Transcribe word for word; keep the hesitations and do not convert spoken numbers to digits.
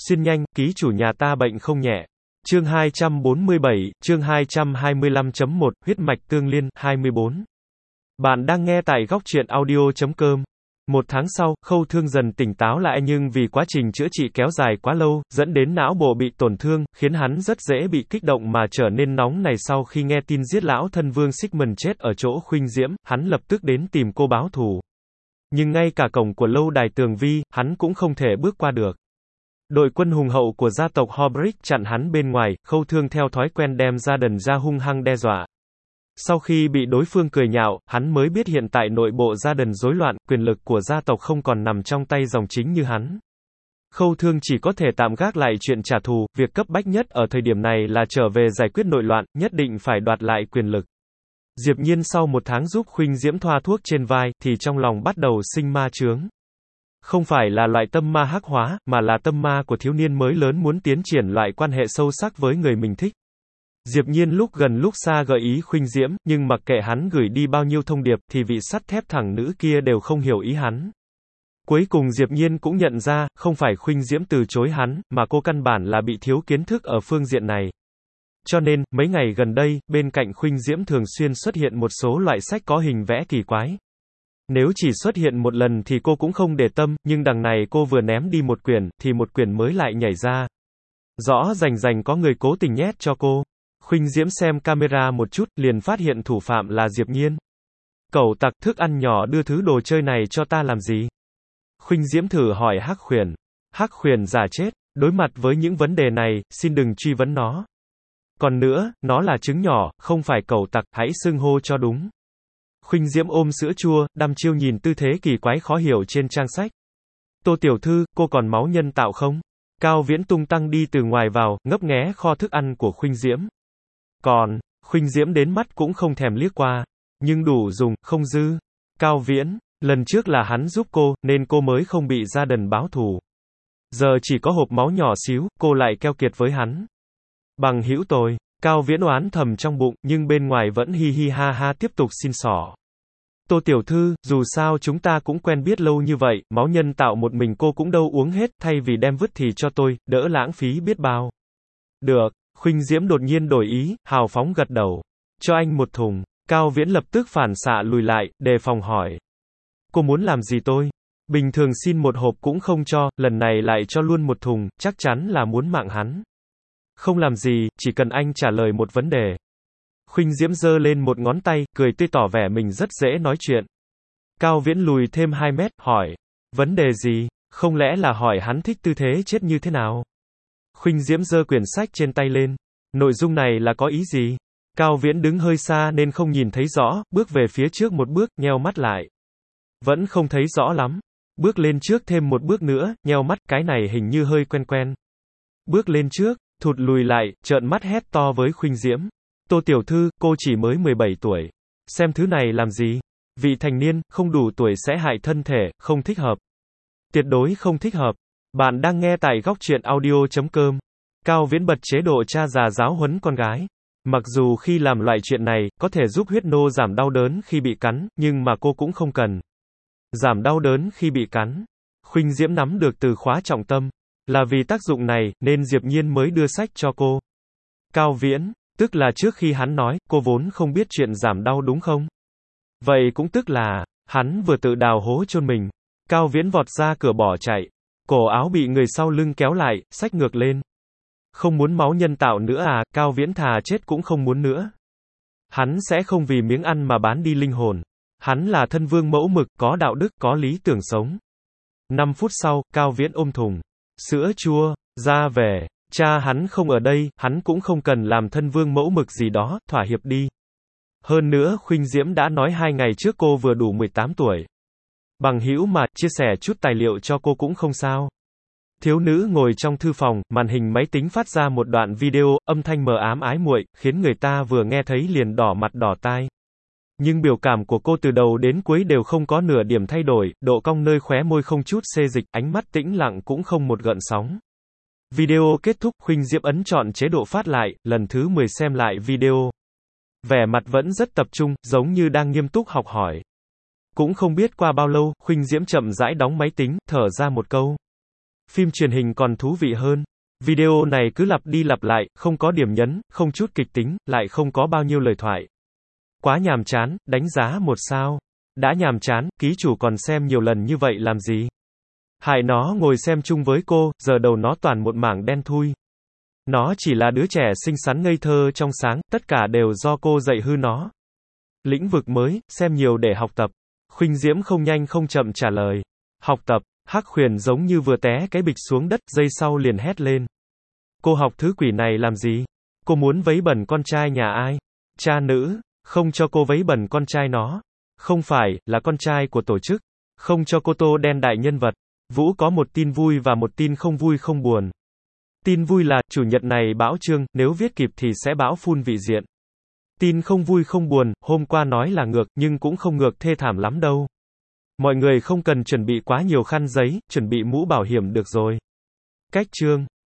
Xuyên nhanh, ký chủ nhà ta bệnh không nhẹ. Chương hai trăm bốn mươi bảy, chương hai trăm hai mươi lăm chấm một, huyết mạch tương liên, hai mươi bốn. Bạn đang nghe tại góc truyện audio chấm com. Một tháng sau, Khâu Thương dần tỉnh táo lại nhưng vì quá trình chữa trị kéo dài quá lâu, dẫn đến não bộ bị tổn thương, khiến hắn rất dễ bị kích động mà trở nên nóng này. Sau khi nghe tin giết lão thân vương Sigmund chết ở chỗ Khuynh Diễm, hắn lập tức đến tìm cô báo thù. Nhưng ngay cả cổng của lâu đài Tường Vi, hắn cũng không thể bước qua được. Đội quân hùng hậu của gia tộc Hobrick chặn hắn bên ngoài, Khâu Thương theo thói quen đem ra đần ra hung hăng đe dọa. Sau khi bị đối phương cười nhạo, hắn mới biết hiện tại nội bộ gia đần rối loạn, quyền lực của gia tộc không còn nằm trong tay dòng chính như hắn. Khâu Thương chỉ có thể tạm gác lại chuyện trả thù, việc cấp bách nhất ở thời điểm này là trở về giải quyết nội loạn, nhất định phải đoạt lại quyền lực. Diệp Nhiên sau một tháng giúp Khuynh Diễm thoa thuốc trên vai, thì trong lòng bắt đầu sinh ma chướng. Không phải là loại tâm ma hắc hóa, mà là tâm ma của thiếu niên mới lớn muốn tiến triển loại quan hệ sâu sắc với người mình thích. Diệp Nhiên lúc gần lúc xa gợi ý Khuynh Diễm, nhưng mặc kệ hắn gửi đi bao nhiêu thông điệp, thì vị sắt thép thẳng nữ kia đều không hiểu ý hắn. Cuối cùng Diệp Nhiên cũng nhận ra, không phải Khuynh Diễm từ chối hắn, mà cô căn bản là bị thiếu kiến thức ở phương diện này. Cho nên, mấy ngày gần đây, bên cạnh Khuynh Diễm thường xuyên xuất hiện một số loại sách có hình vẽ kỳ quái. Nếu chỉ xuất hiện một lần thì cô cũng không để tâm, nhưng đằng này cô vừa ném đi một quyển, thì một quyển mới lại nhảy ra. Rõ rành rành có người cố tình nhét cho cô. Khuynh Diễm xem camera một chút, liền phát hiện thủ phạm là Diệp Nhiên. Cẩu tặc, thức ăn nhỏ đưa thứ đồ chơi này cho ta làm gì? Khuynh Diễm thử hỏi Hắc Khuyển. Hắc Khuyển giả chết, đối mặt với những vấn đề này, xin đừng truy vấn nó. Còn nữa, nó là trứng nhỏ, không phải cẩu tặc, hãy xưng hô cho đúng. Khuynh Diễm ôm sữa chua, đăm chiêu nhìn tư thế kỳ quái khó hiểu trên trang sách. Tô tiểu thư, cô còn máu nhân tạo không? Cao Viễn tung tăng đi từ ngoài vào, ngấp nghé kho thức ăn của Khuynh Diễm. Còn, Khuynh Diễm đến mắt cũng không thèm liếc qua. Nhưng đủ dùng, không dư. Cao Viễn, lần trước là hắn giúp cô, nên cô mới không bị gia đần báo thù. Giờ chỉ có hộp máu nhỏ xíu, cô lại keo kiệt với hắn. Bằng hữu tôi. Cao Viễn oán thầm trong bụng, nhưng bên ngoài vẫn hi hi ha ha tiếp tục xin xỏ. Tô tiểu thư, dù sao chúng ta cũng quen biết lâu như vậy, máu nhân tạo một mình cô cũng đâu uống hết, thay vì đem vứt thì cho tôi, đỡ lãng phí biết bao. Được, Khuynh Diễm đột nhiên đổi ý, hào phóng gật đầu. Cho anh một thùng. Cao Viễn lập tức phản xạ lùi lại, đề phòng hỏi. Cô muốn làm gì tôi? Bình thường xin một hộp cũng không cho, lần này lại cho luôn một thùng, chắc chắn là muốn mạng hắn. Không làm gì, chỉ cần anh trả lời một vấn đề. Khuynh Diễm giơ lên một ngón tay, cười tươi tỏ vẻ mình rất dễ nói chuyện. Cao Viễn lùi thêm hai mét, hỏi. Vấn đề gì? Không lẽ là hỏi hắn thích tư thế chết như thế nào? Khuynh Diễm giơ quyển sách trên tay lên. Nội dung này là có ý gì? Cao Viễn đứng hơi xa nên không nhìn thấy rõ, bước về phía trước một bước, nheo mắt lại. Vẫn không thấy rõ lắm. Bước lên trước thêm một bước nữa, nheo mắt, cái này hình như hơi quen quen. Bước lên trước, thụt lùi lại, trợn mắt hét to với Khuynh Diễm. Tô tiểu thư, cô chỉ mới mười bảy tuổi. Xem thứ này làm gì? Vị thành niên, không đủ tuổi sẽ hại thân thể, không thích hợp. Tuyệt đối không thích hợp. Bạn đang nghe tại góc truyện audio chấm com. Cao Viễn bật chế độ cha già giáo huấn con gái. Mặc dù khi làm loại chuyện này, có thể giúp huyết nô giảm đau đớn khi bị cắn, nhưng mà cô cũng không cần. Giảm đau đớn khi bị cắn. Khuynh Diễm nắm được từ khóa trọng tâm. Là vì tác dụng này, nên Diệp Nhiên mới đưa sách cho cô. Cao Viễn, tức là trước khi hắn nói, cô vốn không biết chuyện giảm đau đúng không? Vậy cũng tức là, hắn vừa tự đào hố chôn mình. Cao Viễn vọt ra cửa bỏ chạy. Cổ áo bị người sau lưng kéo lại, xách ngược lên. Không muốn máu nhân tạo nữa à, Cao Viễn thà chết cũng không muốn nữa. Hắn sẽ không vì miếng ăn mà bán đi linh hồn. Hắn là thân vương mẫu mực, có đạo đức, có lý tưởng sống. Năm phút sau, Cao Viễn ôm thùng sữa chua ra về. Cha hắn không ở đây, hắn cũng không cần làm thân vương mẫu mực gì đó, thỏa hiệp đi. Hơn nữa, Khuynh Diễm đã nói hai ngày trước cô vừa đủ mười tám tuổi. Bằng hữu mà, chia sẻ chút tài liệu cho cô cũng không sao. Thiếu nữ ngồi trong thư phòng, màn hình máy tính phát ra một đoạn video, âm thanh mờ ám ái muội, khiến người ta vừa nghe thấy liền đỏ mặt đỏ tai. Nhưng biểu cảm của cô từ đầu đến cuối đều không có nửa điểm thay đổi, độ cong nơi khóe môi không chút xê dịch, ánh mắt tĩnh lặng cũng không một gợn sóng. Video kết thúc, Khuynh Diễm ấn chọn chế độ phát lại, lần thứ mười xem lại video. Vẻ mặt vẫn rất tập trung, giống như đang nghiêm túc học hỏi. Cũng không biết qua bao lâu, Khuynh Diễm chậm rãi đóng máy tính, thở ra một câu. Phim truyền hình còn thú vị hơn. Video này cứ lặp đi lặp lại, không có điểm nhấn, không chút kịch tính, lại không có bao nhiêu lời thoại. Quá nhàm chán, đánh giá một sao. Đã nhàm chán, ký chủ còn xem nhiều lần như vậy làm gì? Hại nó ngồi xem chung với cô, giờ đầu nó toàn một mảng đen thui. Nó chỉ là đứa trẻ xinh xắn ngây thơ trong sáng, tất cả đều do cô dạy hư nó. Lĩnh vực mới, xem nhiều để học tập. Khuynh Diễm không nhanh không chậm trả lời. Học tập, Hắc Huyền giống như vừa té cái bịch xuống đất, giây sau liền hét lên. Cô học thứ quỷ này làm gì? Cô muốn vấy bẩn con trai nhà ai? Cha nữ, không cho cô vấy bẩn con trai nó. Không phải, là con trai của tổ chức. Không cho cô tô đen đại nhân vật. Vũ có một tin vui và một tin không vui không buồn. Tin vui là, chủ nhật này bão chương, nếu viết kịp thì sẽ bão phun vị diện. Tin không vui không buồn, hôm qua nói là ngược, nhưng cũng không ngược thê thảm lắm đâu. Mọi người không cần chuẩn bị quá nhiều khăn giấy, chuẩn bị mũ bảo hiểm được rồi. Cách chương.